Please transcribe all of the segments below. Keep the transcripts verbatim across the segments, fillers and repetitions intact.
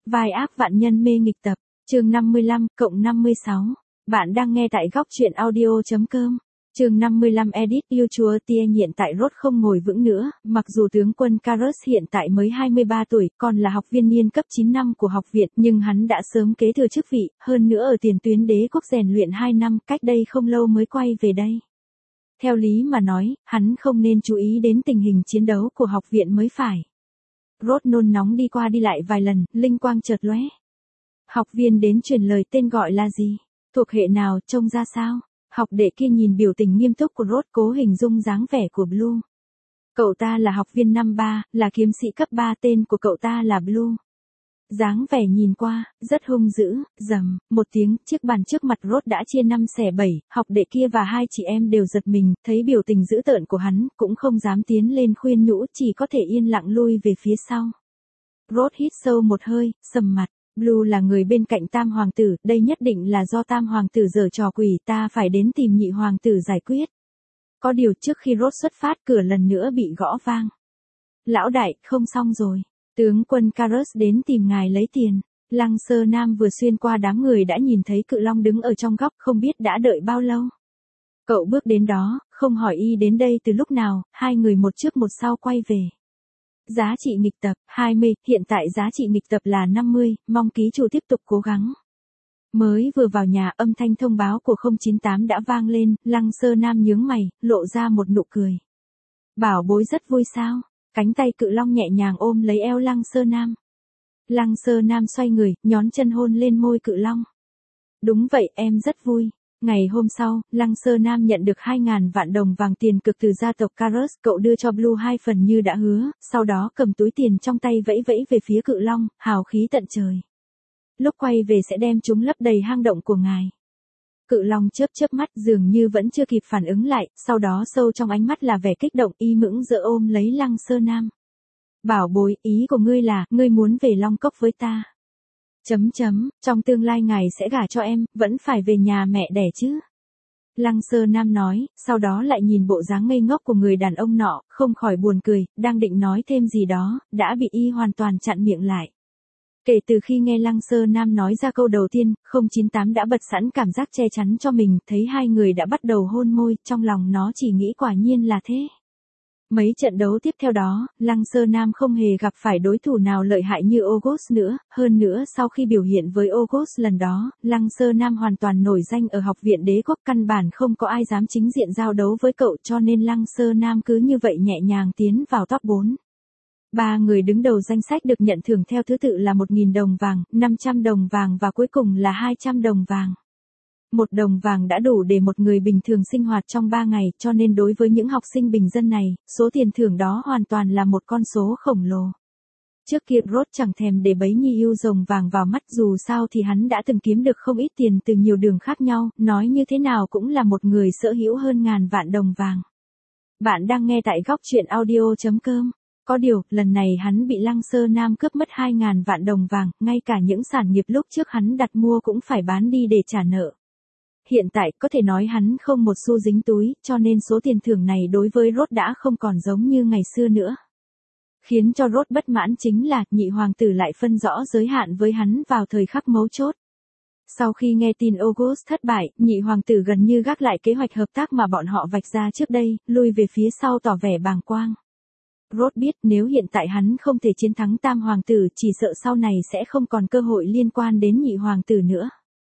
Vai ác vạn nhân mê nghịch tập, chương năm mươi lăm, cộng năm mươi sáu. Bạn đang nghe tại góc truyện audio.com. Chương năm mươi lăm edit yêu chúa tia hiện tại Rốt không ngồi vững nữa, mặc dù tướng quân Carus hiện tại mới hai mươi ba tuổi, còn là học viên niên cấp chín năm của học viện, nhưng hắn đã sớm kế thừa chức vị, hơn nữa ở tiền tuyến đế quốc rèn luyện hai năm, cách đây không lâu mới quay về đây. Theo lý mà nói, hắn không nên chú ý đến tình hình chiến đấu của học viện mới phải. Rốt nôn nóng đi qua đi lại vài lần, linh quang chợt lóe. Học viên đến truyền lời tên gọi là gì? Thuộc hệ nào, trông ra sao? Học đệ kia nhìn biểu tình nghiêm túc của Rốt cố hình dung dáng vẻ của Blue. Cậu ta là học viên năm ba, là kiếm sĩ cấp ba, tên của cậu ta là Blue. Dáng vẻ nhìn qua, rất hung dữ, rầm, một tiếng, chiếc bàn trước mặt Rốt đã chia năm xẻ bảy, học đệ kia và hai chị em đều giật mình, thấy biểu tình dữ tợn của hắn, cũng không dám tiến lên khuyên nhủ, chỉ có thể yên lặng lui về phía sau. Rốt hít sâu một hơi, sầm mặt. Blue là người bên cạnh Tam Hoàng tử, đây nhất định là do Tam Hoàng tử giở trò quỷ, ta phải đến tìm Nhị Hoàng tử giải quyết. Có điều trước khi Rốt xuất phát, cửa lần nữa bị gõ vang. Lão đại, không xong rồi. Tướng quân Carus đến tìm ngài lấy tiền. Lăng Sơ Nam vừa xuyên qua đám người đã nhìn thấy Cự Long đứng ở trong góc, không biết đã đợi bao lâu. Cậu bước đến đó, không hỏi y đến đây từ lúc nào, hai người một trước một sau quay về. Giá trị nghịch tập, hai mươi, hiện tại giá trị nghịch tập là năm mươi, mong ký chủ tiếp tục cố gắng. Mới vừa vào nhà, âm thanh thông báo của không chín tám đã vang lên, Lăng Sơ Nam nhướng mày, lộ ra một nụ cười. Bảo bối rất vui sao? Cánh tay Cự Long nhẹ nhàng ôm lấy eo Lăng Sơ Nam. Lăng Sơ Nam xoay người, nhón chân hôn lên môi Cự Long. Đúng vậy, em rất vui. Ngày hôm sau, Lăng Sơ Nam nhận được hai ngàn vạn đồng vàng tiền cực từ gia tộc Carus, cậu đưa cho Blue hai phần như đã hứa, sau đó cầm túi tiền trong tay vẫy vẫy về phía Cự Long, hào khí tận trời. Lúc quay về sẽ đem chúng lấp đầy hang động của ngài. Cự Long chớp chớp mắt, dường như vẫn chưa kịp phản ứng lại, sau đó sâu trong ánh mắt là vẻ kích động, y mững dỡ ôm lấy Lăng Sơ Nam. Bảo bối, ý của ngươi là, ngươi muốn về Long Cốc với ta. Chấm chấm, trong tương lai ngài sẽ gả cho em, vẫn phải về nhà mẹ đẻ chứ. Lăng Sơ Nam nói, sau đó lại nhìn bộ dáng ngây ngốc của người đàn ông nọ, không khỏi buồn cười, đang định nói thêm gì đó, đã bị y hoàn toàn chặn miệng lại. Kể từ khi nghe Lăng Sơ Nam nói ra câu đầu tiên, không chín tám đã bật sẵn cảm giác che chắn cho mình, thấy hai người đã bắt đầu hôn môi, trong lòng nó chỉ nghĩ quả nhiên là thế. Mấy trận đấu tiếp theo đó, Lăng Sơ Nam không hề gặp phải đối thủ nào lợi hại như August nữa, hơn nữa sau khi biểu hiện với August lần đó, Lăng Sơ Nam hoàn toàn nổi danh ở học viện đế quốc, căn bản không có ai dám chính diện giao đấu với cậu, cho nên Lăng Sơ Nam cứ như vậy nhẹ nhàng tiến vào top bốn. Ba người đứng đầu danh sách được nhận thưởng theo thứ tự là một nghìn đồng vàng, năm trăm đồng vàng và cuối cùng là hai trăm đồng vàng. Một đồng vàng đã đủ để một người bình thường sinh hoạt trong ba ngày, cho nên đối với những học sinh bình dân này, số tiền thưởng đó hoàn toàn là một con số khổng lồ. Trước kia Rốt chẳng thèm để bấy nhi yêu rồng vàng vào mắt, dù sao thì hắn đã từng kiếm được không ít tiền từ nhiều đường khác nhau, nói như thế nào cũng là một người sở hữu hơn ngàn vạn đồng vàng. Bạn đang nghe tại góc truyện audio.com. Có điều, lần này hắn bị Lăng Sơ Nam cướp mất hai ngàn vạn đồng vàng, ngay cả những sản nghiệp lúc trước hắn đặt mua cũng phải bán đi để trả nợ. Hiện tại, có thể nói hắn không một xu dính túi, cho nên số tiền thưởng này đối với Rốt đã không còn giống như ngày xưa nữa. Khiến cho Rốt bất mãn chính là, Nhị Hoàng tử lại phân rõ giới hạn với hắn vào thời khắc mấu chốt. Sau khi nghe tin August thất bại, Nhị Hoàng tử gần như gác lại kế hoạch hợp tác mà bọn họ vạch ra trước đây, lui về phía sau tỏ vẻ bàng quang. Rốt biết nếu hiện tại hắn không thể chiến thắng Tam Hoàng tử, chỉ sợ sau này sẽ không còn cơ hội liên quan đến Nhị Hoàng tử nữa.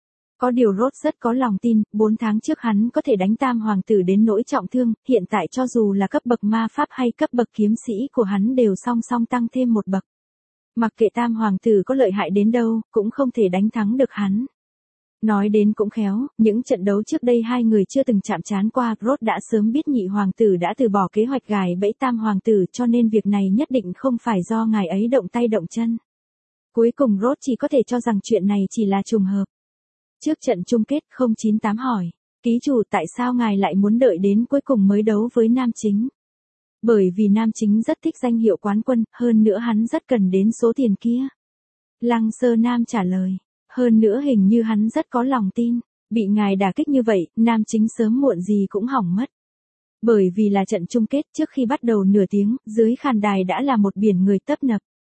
Có điều Rốt rất có lòng tin, bốn tháng trước hắn có thể đánh Tam Hoàng tử đến nỗi trọng thương, hiện tại cho dù là cấp bậc ma pháp hay cấp bậc kiếm sĩ của hắn đều song song tăng thêm một bậc. Mặc kệ Tam Hoàng tử có lợi hại đến đâu, cũng không thể đánh thắng được hắn. Nói đến cũng khéo, những trận đấu trước đây hai người chưa từng chạm trán qua, Rốt đã sớm biết Nhị Hoàng tử đã từ bỏ kế hoạch gài bẫy Tam Hoàng tử, cho nên việc này nhất định không phải do ngài ấy động tay động chân. Cuối cùng Rốt chỉ có thể cho rằng chuyện này chỉ là trùng hợp. Trước trận chung kết, không chín tám hỏi, ký chủ tại sao ngài lại muốn đợi đến cuối cùng mới đấu với Nam Chính? Bởi vì Nam Chính rất thích danh hiệu quán quân, hơn nữa hắn rất cần đến số tiền kia. Lăng Sơ Nam trả lời, hơn nữa hình như hắn rất có lòng tin, bị ngài đả kích như vậy, Nam Chính sớm muộn gì cũng hỏng mất. Bởi vì là trận chung kết, trước khi bắt đầu nửa tiếng, dưới khán đài đã là một biển người tấp nập.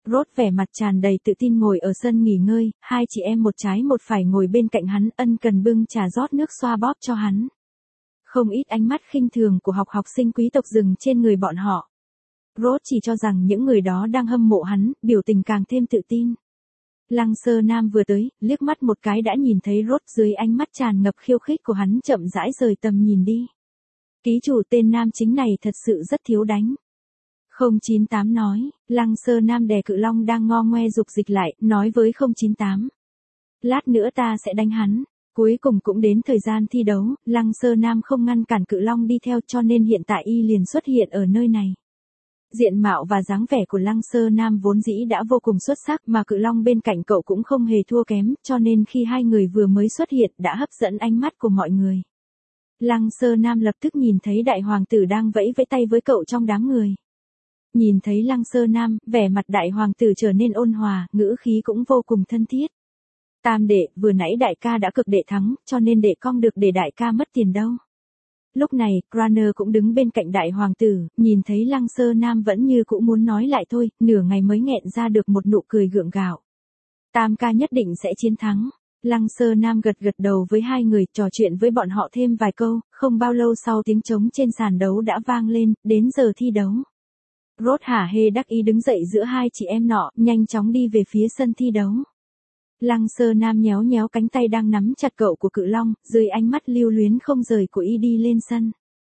Rốt vẻ mặt tràn đầy tự tin ngồi ở sân nghỉ ngơi, hai chị em một trái một phải ngồi bên cạnh hắn, ân cần bưng trà rót nước xoa bóp cho hắn. Không ít ánh mắt khinh thường của học học sinh quý tộc dừng trên người bọn họ. Rốt chỉ cho rằng những người đó đang hâm mộ hắn, biểu tình càng thêm tự tin. Lăng Sơ Nam vừa tới, liếc mắt một cái đã nhìn thấy Rốt, dưới ánh mắt tràn ngập khiêu khích của hắn chậm rãi rời tầm nhìn đi. Ký chủ tên nam chính này thật sự rất thiếu đánh. không chín tám nói, Lăng Sơ Nam đè Cự Long đang ngo ngoe dục dịch lại, nói với không chín tám. Lát nữa ta sẽ đánh hắn. Cuối cùng cũng đến thời gian thi đấu, Lăng Sơ Nam không ngăn cản Cự Long đi theo cho nên hiện tại y liền xuất hiện ở nơi này. Diện mạo và dáng vẻ của Lăng Sơ Nam vốn dĩ đã vô cùng xuất sắc mà Cự Long bên cạnh cậu cũng không hề thua kém, cho nên khi hai người vừa mới xuất hiện đã hấp dẫn ánh mắt của mọi người. Lăng Sơ Nam lập tức nhìn thấy đại hoàng tử đang vẫy vẫy tay với cậu trong đám người. Nhìn thấy Lăng Sơ Nam, vẻ mặt đại hoàng tử trở nên ôn hòa, ngữ khí cũng vô cùng thân thiết. Tam đệ, vừa nãy đại ca đã cực đệ thắng, cho nên đệ con được để đại ca mất tiền đâu. Lúc này, Cranner cũng đứng bên cạnh đại hoàng tử, nhìn thấy Lăng Sơ Nam vẫn như cũ muốn nói lại thôi, nửa ngày mới nghẹn ra được một nụ cười gượng gạo. Tam ca nhất định sẽ chiến thắng. Lăng Sơ Nam gật gật đầu với hai người, trò chuyện với bọn họ thêm vài câu, không bao lâu sau tiếng trống trên sàn đấu đã vang lên, đến giờ thi đấu. Rốt hả hê đắc ý đứng dậy giữa hai chị em nọ, nhanh chóng đi về phía sân thi đấu. Lăng Sơ Nam nhéo nhéo cánh tay đang nắm chặt cậu của Cự Long, dưới ánh mắt lưu luyến không rời của y đi lên sân.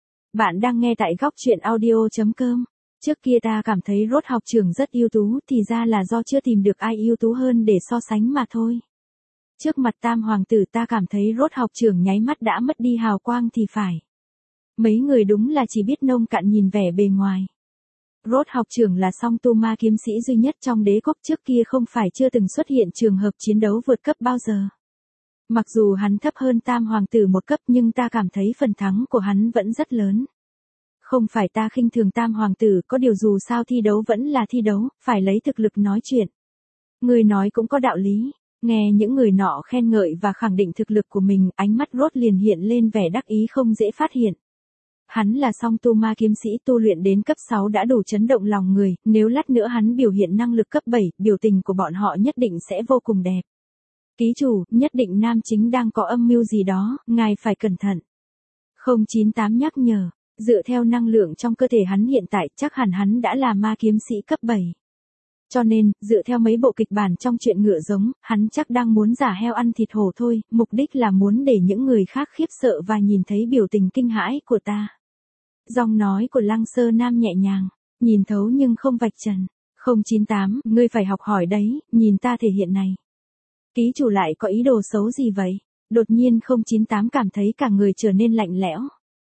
Bạn đang nghe tại góc truyện audio chấm com. Trước kia ta cảm thấy Rốt học trưởng rất ưu tú, thì ra là do chưa tìm được ai ưu tú hơn để so sánh mà thôi. Trước mặt tam hoàng tử ta cảm thấy Rốt học trưởng nháy mắt đã mất đi hào quang thì phải. Mấy người đúng là chỉ biết nông cạn nhìn vẻ bề ngoài. Rốt học trưởng là song tu ma kiếm sĩ duy nhất trong đế quốc, trước kia không phải chưa từng xuất hiện trường hợp chiến đấu vượt cấp bao giờ. Mặc dù hắn thấp hơn tam hoàng tử một cấp nhưng ta cảm thấy phần thắng của hắn vẫn rất lớn. Không phải ta khinh thường tam hoàng tử, có điều dù sao thi đấu vẫn là thi đấu, phải lấy thực lực nói chuyện. Người nói cũng có đạo lý. Nghe những người nọ khen ngợi và khẳng định thực lực của mình, ánh mắt Rốt liền hiện lên vẻ đắc ý không dễ phát hiện. Hắn là song tu ma kiếm sĩ tu luyện đến cấp sáu đã đủ chấn động lòng người, nếu lát nữa hắn biểu hiện năng lực cấp bảy, biểu tình của bọn họ nhất định sẽ vô cùng đẹp. Ký chủ, nhất định nam chính đang có âm mưu gì đó, ngài phải cẩn thận. không chín tám nhắc nhở, dựa theo năng lượng trong cơ thể hắn hiện tại chắc hẳn hắn đã là ma kiếm sĩ cấp bảy. Cho nên, dựa theo mấy bộ kịch bản trong truyện ngựa giống, hắn chắc đang muốn giả heo ăn thịt hổ thôi, mục đích là muốn để những người khác khiếp sợ và nhìn thấy biểu tình kinh hãi của ta. Giọng nói của Lăng Sơ Nam nhẹ nhàng, nhìn thấu nhưng không vạch trần. không chín tám, ngươi phải học hỏi đấy, nhìn ta thể hiện này. Ký chủ lại có ý đồ xấu gì vậy? Đột nhiên không chín tám cảm thấy cả người trở nên lạnh lẽo.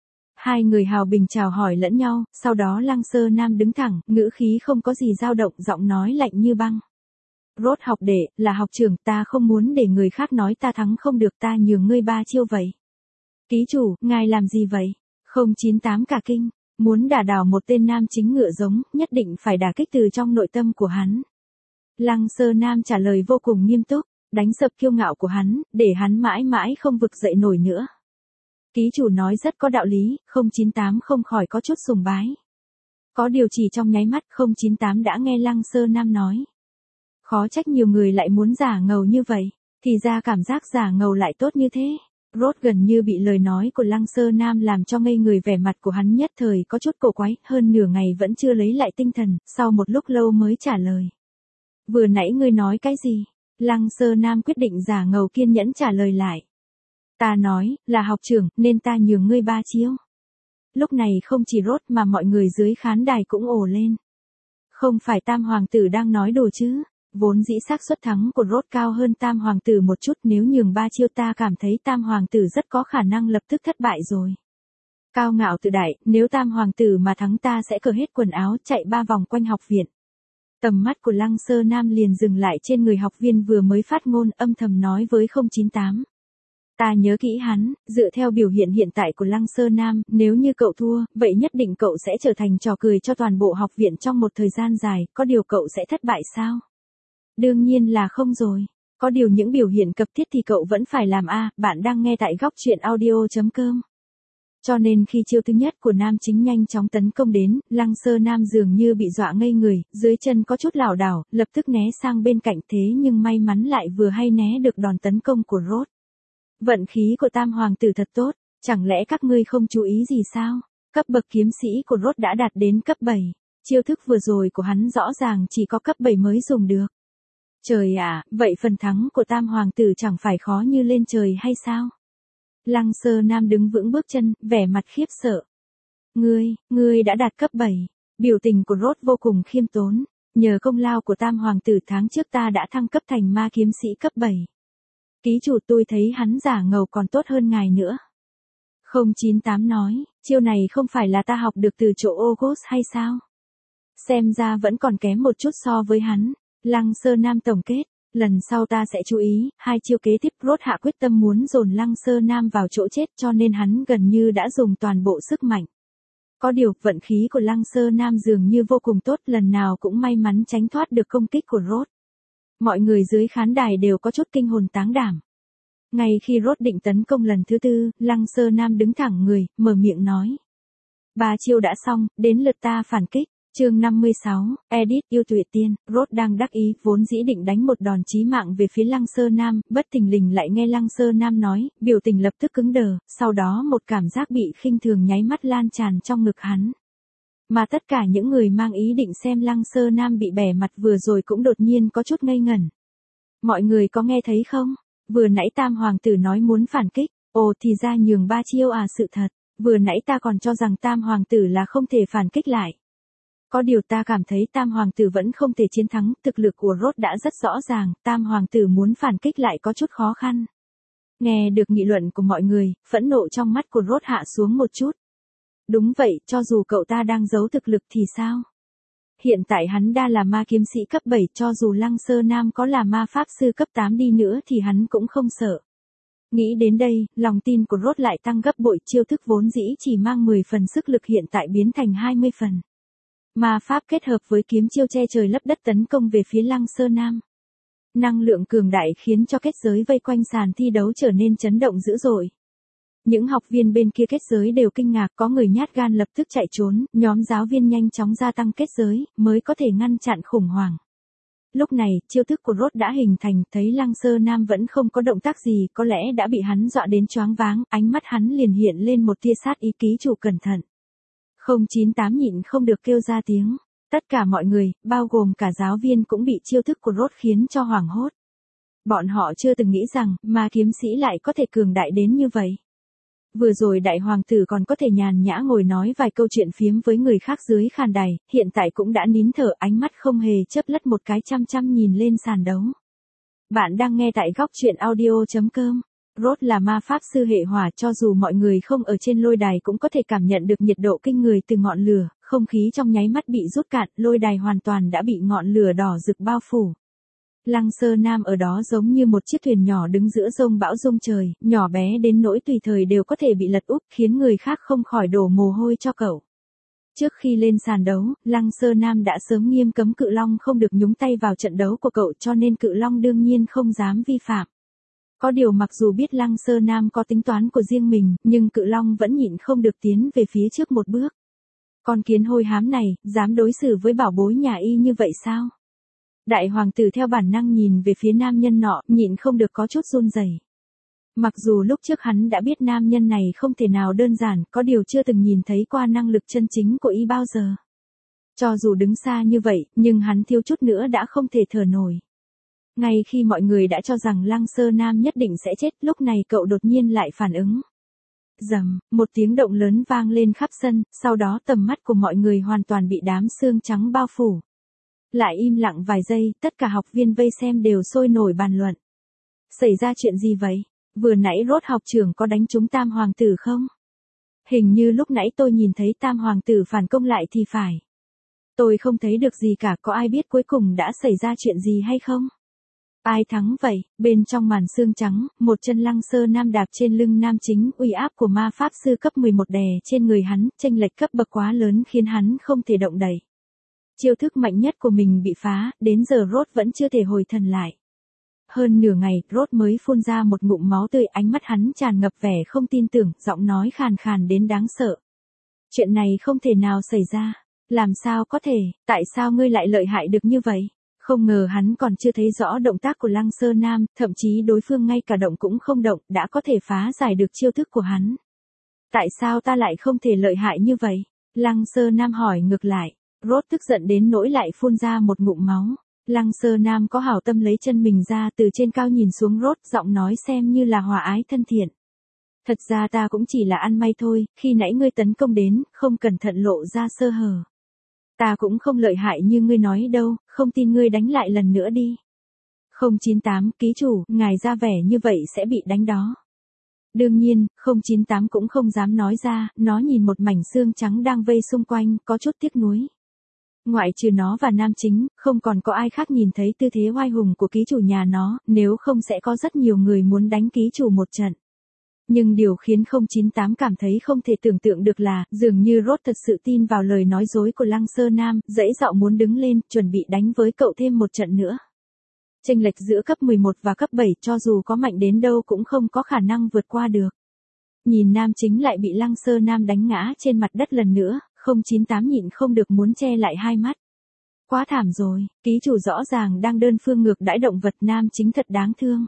Hai người hào bình chào hỏi lẫn nhau, sau đó Lăng Sơ Nam đứng thẳng, ngữ khí không có gì dao động, giọng nói lạnh như băng. Rốt học đệ, là học trưởng, ta không muốn để người khác nói ta thắng không được, ta nhường ngươi ba chiêu vậy. Ký chủ, ngài làm gì vậy? không chín tám cả kinh, muốn đả đảo một tên nam chính ngựa giống, nhất định phải đả kích từ trong nội tâm của hắn. Lăng Sơ Nam trả lời vô cùng nghiêm túc, đánh sập kiêu ngạo của hắn, để hắn mãi mãi không vực dậy nổi nữa. Ký chủ nói rất có đạo lý, không chín tám không khỏi có chút sùng bái. Có điều chỉ trong nháy mắt không chín tám đã nghe Lăng Sơ Nam nói. Khó trách nhiều người lại muốn giả ngầu như vậy, thì ra cảm giác giả ngầu lại tốt như thế. Rốt gần như bị lời nói của Lăng Sơ Nam làm cho ngây người, vẻ mặt của hắn nhất thời có chút cổ quái, hơn nửa ngày vẫn chưa lấy lại tinh thần, sau một lúc lâu mới trả lời. Vừa nãy ngươi nói cái gì? Lăng Sơ Nam quyết định giả ngầu kiên nhẫn trả lời lại. Ta nói, là học trưởng, nên ta nhường ngươi ba chiêu. Lúc này không chỉ Rốt mà mọi người dưới khán đài cũng ồ lên. Không phải tam hoàng tử đang nói đùa chứ? Vốn dĩ xác suất thắng của Rốt cao hơn tam hoàng tử một chút, nếu nhường ba chiêu ta cảm thấy tam hoàng tử rất có khả năng lập tức thất bại rồi. Cao ngạo tự đại, nếu tam hoàng tử mà thắng ta sẽ cởi hết quần áo chạy ba vòng quanh học viện. Tầm mắt của Lăng Sơ Nam liền dừng lại trên người học viên vừa mới phát ngôn, âm thầm nói với không chín tám. Ta nhớ kỹ hắn, dựa theo biểu hiện hiện tại của Lăng Sơ Nam, nếu như cậu thua, vậy nhất định cậu sẽ trở thành trò cười cho toàn bộ học viện trong một thời gian dài, có điều cậu sẽ thất bại sao? Đương nhiên là không rồi. Có điều những biểu hiện cấp thiết thì cậu vẫn phải làm a. Bạn đang nghe tại góc truyện audio chấm com. Cho nên khi chiêu thứ nhất của nam chính nhanh chóng tấn công đến, Lăng Sơ Nam dường như bị dọa ngây người, dưới chân có chút lảo đảo, lập tức né sang bên cạnh thế nhưng may mắn lại vừa hay né được đòn tấn công của Rốt. Vận khí của Tam Hoàng tử thật tốt, chẳng lẽ các ngươi không chú ý gì sao? Cấp bậc kiếm sĩ của Rốt đã đạt đến cấp bảy, chiêu thức vừa rồi của hắn rõ ràng chỉ có cấp bảy mới dùng được. Trời ạ, vậy phần thắng của Tam Hoàng tử chẳng phải khó như lên trời hay sao? Lăng Sơ Nam đứng vững bước chân, vẻ mặt khiếp sợ. Ngươi, ngươi đã đạt cấp bảy. Biểu tình của Rốt vô cùng khiêm tốn. Nhờ công lao của Tam Hoàng tử tháng trước ta đã thăng cấp thành ma kiếm sĩ cấp bảy. Ký chủ tôi thấy hắn giả ngầu còn tốt hơn ngài nữa. không chín tám nói, chiêu này không phải là ta học được từ chỗ August hay sao? Xem ra vẫn còn kém một chút so với hắn. Lăng Sơ Nam tổng kết. Lần sau ta sẽ chú ý, hai chiêu kế tiếp Rốt hạ quyết tâm muốn dồn Lăng Sơ Nam vào chỗ chết cho nên hắn gần như đã dùng toàn bộ sức mạnh. Có điều, vận khí của Lăng Sơ Nam dường như vô cùng tốt, lần nào cũng may mắn tránh thoát được công kích của Rốt. Mọi người dưới khán đài đều có chút kinh hồn táng đảm. Ngay khi Rốt định tấn công lần thứ tư, Lăng Sơ Nam đứng thẳng người, mở miệng nói. Ba chiêu đã xong, đến lượt ta phản kích. Chương năm mươi sáu, Edit yêu tuyệt tiên, Rốt đang đắc ý, vốn dĩ định đánh một đòn chí mạng về phía Lăng Sơ Nam, bất thình lình lại nghe Lăng Sơ Nam nói, biểu tình lập tức cứng đờ, sau đó một cảm giác bị khinh thường nháy mắt lan tràn trong ngực hắn. Mà tất cả những người mang ý định xem Lăng Sơ Nam bị bẻ mặt vừa rồi cũng đột nhiên có chút ngây ngẩn. Mọi người có nghe thấy không? Vừa nãy Tam Hoàng tử nói muốn phản kích, ồ thì ra nhường ba chiêu à, sự thật, vừa nãy ta còn cho rằng Tam Hoàng tử là không thể phản kích lại. Có điều ta cảm thấy Tam Hoàng tử vẫn không thể chiến thắng, thực lực của Rốt đã rất rõ ràng, Tam Hoàng tử muốn phản kích lại có chút khó khăn. Nghe được nghị luận của mọi người, phẫn nộ trong mắt của Rốt hạ xuống một chút. Đúng vậy, cho dù cậu ta đang giấu thực lực thì sao? Hiện tại hắn đã là ma kiếm sĩ cấp bảy, cho dù Lăng Sơ Nam có là ma pháp sư cấp tám đi nữa thì hắn cũng không sợ. Nghĩ đến đây, lòng tin của Rốt lại tăng gấp bội, chiêu thức vốn dĩ chỉ mang mười phần sức lực hiện tại biến thành hai mươi phần. Ma pháp kết hợp với kiếm chiêu che trời lấp đất tấn công về phía Lăng Sơ Nam. Năng lượng cường đại khiến cho kết giới vây quanh sàn thi đấu trở nên chấn động dữ dội. Những học viên bên kia kết giới đều kinh ngạc, có người nhát gan lập tức chạy trốn, nhóm giáo viên nhanh chóng gia tăng kết giới, mới có thể ngăn chặn khủng hoảng. Lúc này, chiêu thức của Rốt đã hình thành, thấy Lăng Sơ Nam vẫn không có động tác gì, có lẽ đã bị hắn dọa đến choáng váng, ánh mắt hắn liền hiện lên một tia sát ý, ký chủ cẩn thận. không chín tám nhịn không được kêu ra tiếng. Tất cả mọi người, bao gồm cả giáo viên cũng bị chiêu thức của Rốt khiến cho hoảng hốt. Bọn họ chưa từng nghĩ rằng, ma kiếm sĩ lại có thể cường đại đến như vậy. Vừa rồi đại hoàng tử còn có thể nhàn nhã ngồi nói vài câu chuyện phiếm với người khác dưới khán đài, hiện tại cũng đã nín thở, ánh mắt không hề chớp lất một cái, chăm chăm nhìn lên sàn đấu. Bạn đang nghe tại góc truyện audio chấm com. Rốt là ma pháp sư hệ hỏa, cho dù mọi người không ở trên lôi đài cũng có thể cảm nhận được nhiệt độ kinh người từ ngọn lửa, không khí trong nháy mắt bị rút cạn, lôi đài hoàn toàn đã bị ngọn lửa đỏ rực bao phủ. Lăng Sơ Nam ở đó giống như một chiếc thuyền nhỏ đứng giữa dông bão rung trời, nhỏ bé đến nỗi tùy thời đều có thể bị lật úp, khiến người khác không khỏi đổ mồ hôi cho cậu. Trước khi lên sàn đấu, Lăng Sơ Nam đã sớm nghiêm cấm Cự Long không được nhúng tay vào trận đấu của cậu, cho nên Cự Long đương nhiên không dám vi phạm. Có điều mặc dù biết Lăng Sơ Nam có tính toán của riêng mình, nhưng Cự Long vẫn nhịn không được tiến về phía trước một bước. Con kiến hôi hám này, dám đối xử với bảo bối nhà y như vậy sao? Đại hoàng tử theo bản năng nhìn về phía nam nhân nọ, nhịn không được có chút run rẩy. Mặc dù lúc trước hắn đã biết nam nhân này không thể nào đơn giản, có điều chưa từng nhìn thấy qua năng lực chân chính của y bao giờ. Cho dù đứng xa như vậy, nhưng hắn thiếu chút nữa đã không thể thở nổi. Ngay khi mọi người đã cho rằng Lăng Sơ Nam nhất định sẽ chết, lúc này cậu đột nhiên lại phản ứng. Rầm, một tiếng động lớn vang lên khắp sân, sau đó tầm mắt của mọi người hoàn toàn bị đám xương trắng bao phủ. Lại im lặng vài giây, tất cả học viên vây xem đều sôi nổi bàn luận. Xảy ra chuyện gì vậy? Vừa nãy Rốt học trưởng có đánh trúng Tam Hoàng tử không? Hình như lúc nãy tôi nhìn thấy Tam Hoàng tử phản công lại thì phải. Tôi không thấy được gì cả, có ai biết cuối cùng đã xảy ra chuyện gì hay không? Ai thắng vậy? Bên trong màn xương trắng, một chân Lăng Sơ Nam đạp trên lưng nam chính, uy áp của ma pháp sư cấp mười một đè trên người hắn, chênh lệch cấp bậc quá lớn khiến hắn không thể động đậy. Chiêu thức mạnh nhất của mình bị phá, đến giờ Rốt vẫn chưa thể hồi thần lại. hơn nửa ngày, Rốt mới phun ra một ngụm máu tươi, ánh mắt hắn tràn ngập vẻ không tin tưởng, giọng nói khàn khàn đến đáng sợ. Chuyện này không thể nào xảy ra. Làm sao có thể, tại sao ngươi lại lợi hại được như vậy? Không ngờ hắn còn chưa thấy rõ động tác của Lăng Sơ Nam, thậm chí đối phương ngay cả động cũng không động, đã có thể phá giải được chiêu thức của hắn. Tại sao ta lại không thể lợi hại như vậy? Lăng Sơ Nam hỏi ngược lại. Rốt tức giận đến nỗi lại phun ra một ngụm máu. Lăng Sơ Nam có hảo tâm lấy chân mình ra từ trên cao nhìn xuống Rốt, giọng nói xem như là hòa ái thân thiện. Thật ra ta cũng chỉ là ăn may thôi, khi nãy ngươi tấn công đến, không cẩn thận lộ ra sơ hở. Ta cũng không lợi hại như ngươi nói đâu, không tin ngươi đánh lại lần nữa đi. không chín tám, ký chủ, ngài ra vẻ như vậy sẽ bị đánh đó. Đương nhiên, không chín tám cũng không dám nói ra, nó nhìn một mảnh xương trắng đang vây xung quanh, có chút tiếc nuối. Ngoại trừ nó và nam chính, không còn có ai khác nhìn thấy tư thế oai hùng của ký chủ nhà nó, nếu không sẽ có rất nhiều người muốn đánh ký chủ một trận. Nhưng điều khiến không chín tám cảm thấy không thể tưởng tượng được là, dường như Rốt thật sự tin vào lời nói dối của Lăng Sơ Nam, dãy dạo muốn đứng lên, chuẩn bị đánh với cậu thêm một trận nữa. Chênh lệch giữa cấp mười một và cấp bảy cho dù có mạnh đến đâu cũng không có khả năng vượt qua được. Nhìn nam chính lại bị Lăng Sơ Nam đánh ngã trên mặt đất lần nữa, không chín tám nhịn không được muốn che lại hai mắt. Quá thảm rồi, ký chủ rõ ràng đang đơn phương ngược đãi động vật, nam chính thật đáng thương.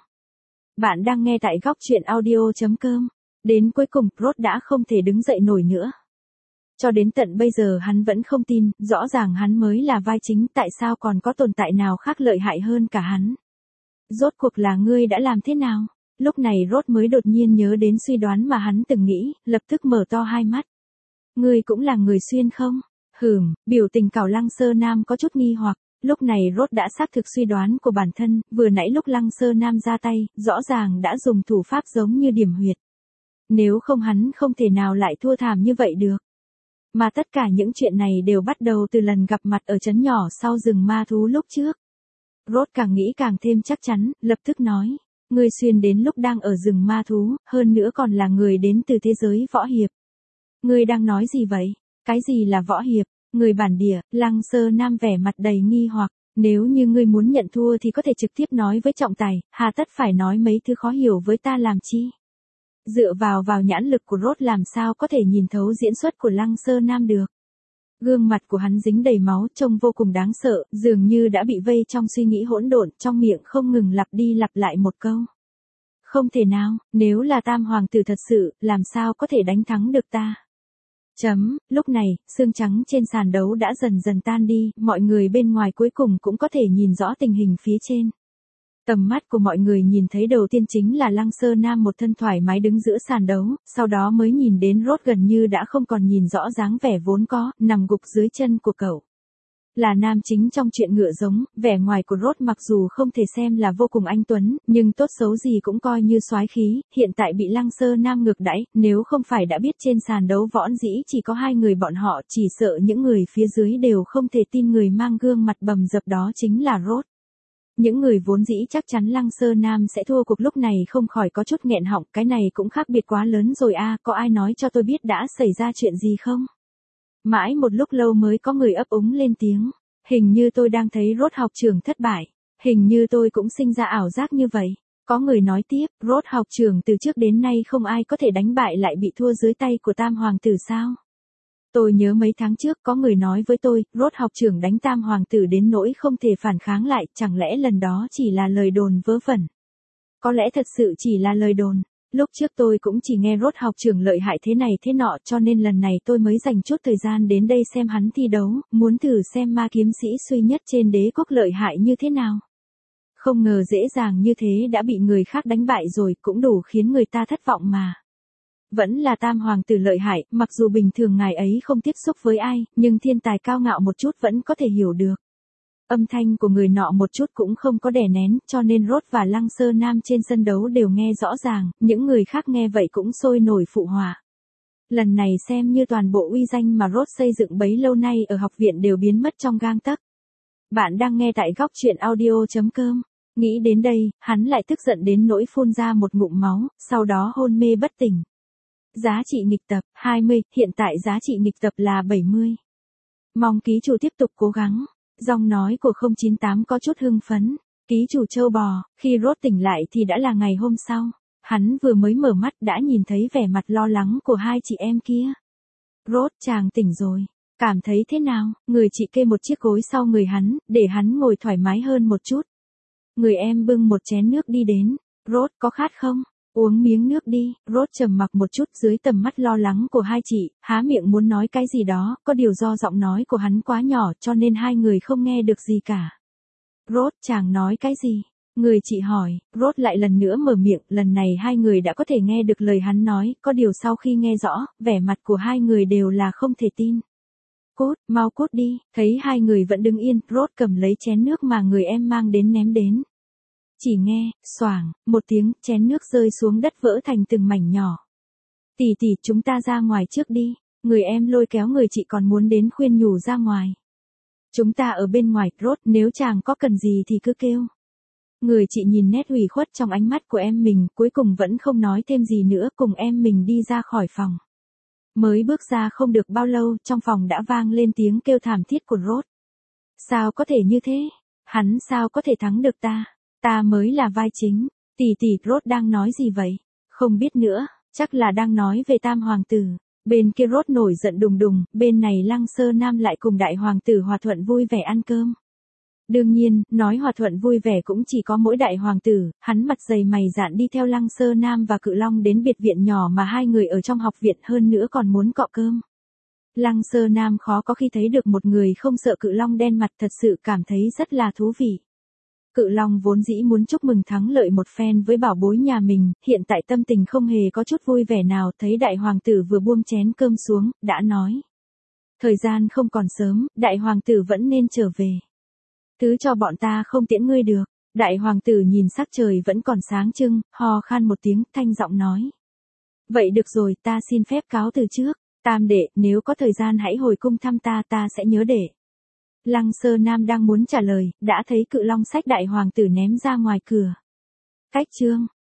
Bạn đang nghe tại góc truyện audio chấm com. Đến cuối cùng, Rốt đã không thể đứng dậy nổi nữa. Cho đến tận bây giờ hắn vẫn không tin, rõ ràng hắn mới là vai chính, tại sao còn có tồn tại nào khác lợi hại hơn cả hắn. Rốt cuộc là ngươi đã làm thế nào? Lúc này Rốt mới đột nhiên nhớ đến suy đoán mà hắn từng nghĩ, lập tức mở to hai mắt. Ngươi cũng là người xuyên không? Hừm, biểu tình Cảo Lăng Sơ Nam có chút nghi hoặc. Lúc này Rốt đã xác thực suy đoán của bản thân, vừa nãy lúc Lăng Sơ Nam ra tay, rõ ràng đã dùng thủ pháp giống như điểm huyệt. Nếu không hắn không thể nào lại thua thảm như vậy được. Mà tất cả những chuyện này đều bắt đầu từ lần gặp mặt ở trấn nhỏ sau rừng ma thú lúc trước. Rốt càng nghĩ càng thêm chắc chắn, lập tức nói. Ngươi xuyên đến lúc đang ở rừng ma thú, hơn nữa còn là người đến từ thế giới võ hiệp. Ngươi đang nói gì vậy? Cái gì là võ hiệp? Người bản địa, Lăng Sơ Nam vẻ mặt đầy nghi hoặc, nếu như ngươi muốn nhận thua thì có thể trực tiếp nói với trọng tài, hà tất phải nói mấy thứ khó hiểu với ta làm chi. Dựa vào vào nhãn lực của Rốt làm sao có thể nhìn thấu diễn xuất của Lăng Sơ Nam được. Gương mặt của hắn dính đầy máu, trông vô cùng đáng sợ, dường như đã bị vây trong suy nghĩ hỗn độn, trong miệng không ngừng lặp đi lặp lại một câu. Không thể nào, nếu là Tam Hoàng tử thật sự, làm sao có thể đánh thắng được ta. Chấm, lúc này, xương trắng trên sàn đấu đã dần dần tan đi, mọi người bên ngoài cuối cùng cũng có thể nhìn rõ tình hình phía trên. Tầm mắt của mọi người nhìn thấy đầu tiên chính là Lăng Sơ Nam một thân thoải mái đứng giữa sàn đấu, sau đó mới nhìn đến Rốt gần như đã không còn nhìn rõ dáng vẻ vốn có, nằm gục dưới chân của cậu. Là nam chính trong chuyện ngựa giống, vẻ ngoài của Rốt mặc dù không thể xem là vô cùng anh tuấn, nhưng tốt xấu gì cũng coi như soái khí, hiện tại bị Lăng Sơ Nam ngược đãi, nếu không phải đã biết trên sàn đấu võ dĩ chỉ có hai người bọn họ, chỉ sợ những người phía dưới đều không thể tin người mang gương mặt bầm dập đó chính là Rốt. Những người vốn dĩ chắc chắn Lăng Sơ Nam sẽ thua cuộc lúc này không khỏi có chút nghẹn họng, cái này cũng khác biệt quá lớn rồi a, à, có ai nói cho tôi biết đã xảy ra chuyện gì không? Mãi một lúc lâu mới có người ấp úng lên tiếng, hình như tôi đang thấy Rốt học trưởng thất bại, hình như tôi cũng sinh ra ảo giác như vậy. Có người nói tiếp, Rốt học trưởng từ trước đến nay không ai có thể đánh bại lại bị thua dưới tay của Tam Hoàng tử sao? Tôi nhớ mấy tháng trước có người nói với tôi, Rốt học trưởng đánh Tam Hoàng tử đến nỗi không thể phản kháng lại, chẳng lẽ lần đó chỉ là lời đồn vớ vẩn? Có lẽ thật sự chỉ là lời đồn. Lúc trước tôi cũng chỉ nghe Rốt học trưởng lợi hại thế này thế nọ, cho nên lần này tôi mới dành chút thời gian đến đây xem hắn thi đấu, muốn thử xem ma kiếm sĩ duy nhất trên đế quốc lợi hại như thế nào. Không ngờ dễ dàng như thế đã bị người khác đánh bại rồi, cũng đủ khiến người ta thất vọng mà. Vẫn là Tam Hoàng tử lợi hại, mặc dù bình thường ngài ấy không tiếp xúc với ai, nhưng thiên tài cao ngạo một chút vẫn có thể hiểu được. Âm thanh của người nọ một chút cũng không có đè nén, cho nên Rốt và Lăng Sơ Nam trên sân đấu đều nghe rõ ràng, những người khác nghe vậy cũng sôi nổi phụ họa. Lần này xem như toàn bộ uy danh mà Rốt xây dựng bấy lâu nay ở học viện đều biến mất trong gang tấc. Bạn đang nghe tại góc truyện audio chấm com. Nghĩ đến đây, hắn lại tức giận đến nỗi phun ra một ngụm máu, sau đó hôn mê bất tỉnh. Giá trị nghịch tập, hai mươi, hiện tại giá trị nghịch tập là bảy mươi. Mong ký chủ tiếp tục cố gắng. Giọng nói của không chín tám có chút hưng phấn. Ký chủ châu bò, khi Rốt tỉnh lại thì đã là ngày hôm sau. Hắn vừa mới mở mắt đã nhìn thấy vẻ mặt lo lắng của hai chị em kia. Rốt, chàng tỉnh rồi. Cảm thấy thế nào? Người chị kê một chiếc gối sau người hắn, để hắn ngồi thoải mái hơn một chút. Người em bưng một chén nước đi đến. Rốt, có khát không? Uống miếng nước đi. Rốt trầm mặc một chút dưới tầm mắt lo lắng của hai chị, há miệng muốn nói cái gì đó, có điều do giọng nói của hắn quá nhỏ cho nên hai người không nghe được gì cả. Rốt, chàng nói cái gì? Người chị hỏi. Rốt lại lần nữa mở miệng, lần này hai người đã có thể nghe được lời hắn nói, có điều sau khi nghe rõ, vẻ mặt của hai người đều là không thể tin. Cút, mau cút đi. Thấy hai người vẫn đứng yên, Rốt cầm lấy chén nước mà người em mang đến ném đến. Chỉ nghe, xoảng, một tiếng, chén nước rơi xuống đất vỡ thành từng mảnh nhỏ. Tỷ tỷ, chúng ta ra ngoài trước đi. Người em lôi kéo người chị còn muốn đến khuyên nhủ ra ngoài. Chúng ta ở bên ngoài, Rốt, nếu chàng có cần gì thì cứ kêu. Người chị nhìn nét ủy khuất trong ánh mắt của em mình, cuối cùng vẫn không nói thêm gì nữa, cùng em mình đi ra khỏi phòng. Mới bước ra không được bao lâu, trong phòng đã vang lên tiếng kêu thảm thiết của Rốt. Sao có thể như thế? Hắn sao có thể thắng được ta? Ta mới là vai chính. Tỷ tỷ, Rốt đang nói gì vậy? Không biết nữa, chắc là đang nói về Tam Hoàng tử. Bên kia Rốt nổi giận đùng đùng, bên này Lăng Sơ Nam lại cùng Đại Hoàng tử hòa thuận vui vẻ ăn cơm. Đương nhiên, nói hòa thuận vui vẻ cũng chỉ có mỗi Đại Hoàng tử, hắn mặt dày mày dạn đi theo Lăng Sơ Nam và Cự Long đến biệt viện nhỏ mà hai người ở trong học viện, hơn nữa còn muốn cọ cơm. Lăng Sơ Nam khó có khi thấy được một người không sợ Cự Long đen mặt, thật sự cảm thấy rất là thú vị. Cự Long vốn dĩ muốn chúc mừng thắng lợi một phen với bảo bối nhà mình, hiện tại tâm tình không hề có chút vui vẻ nào, thấy Đại Hoàng tử vừa buông chén cơm xuống, đã nói. Thời gian không còn sớm, Đại Hoàng tử vẫn nên trở về. Thứ cho bọn ta không tiễn ngươi được. Đại Hoàng tử nhìn sắc trời vẫn còn sáng trưng, ho khan một tiếng, thanh giọng nói. Vậy được rồi, ta xin phép cáo từ trước. Tam đệ, nếu có thời gian hãy hồi cung thăm ta, ta sẽ nhớ để. Lăng Sơ Nam đang muốn trả lời, đã thấy Cự Long xách Đại Hoàng tử ném ra ngoài cửa. Cách chương.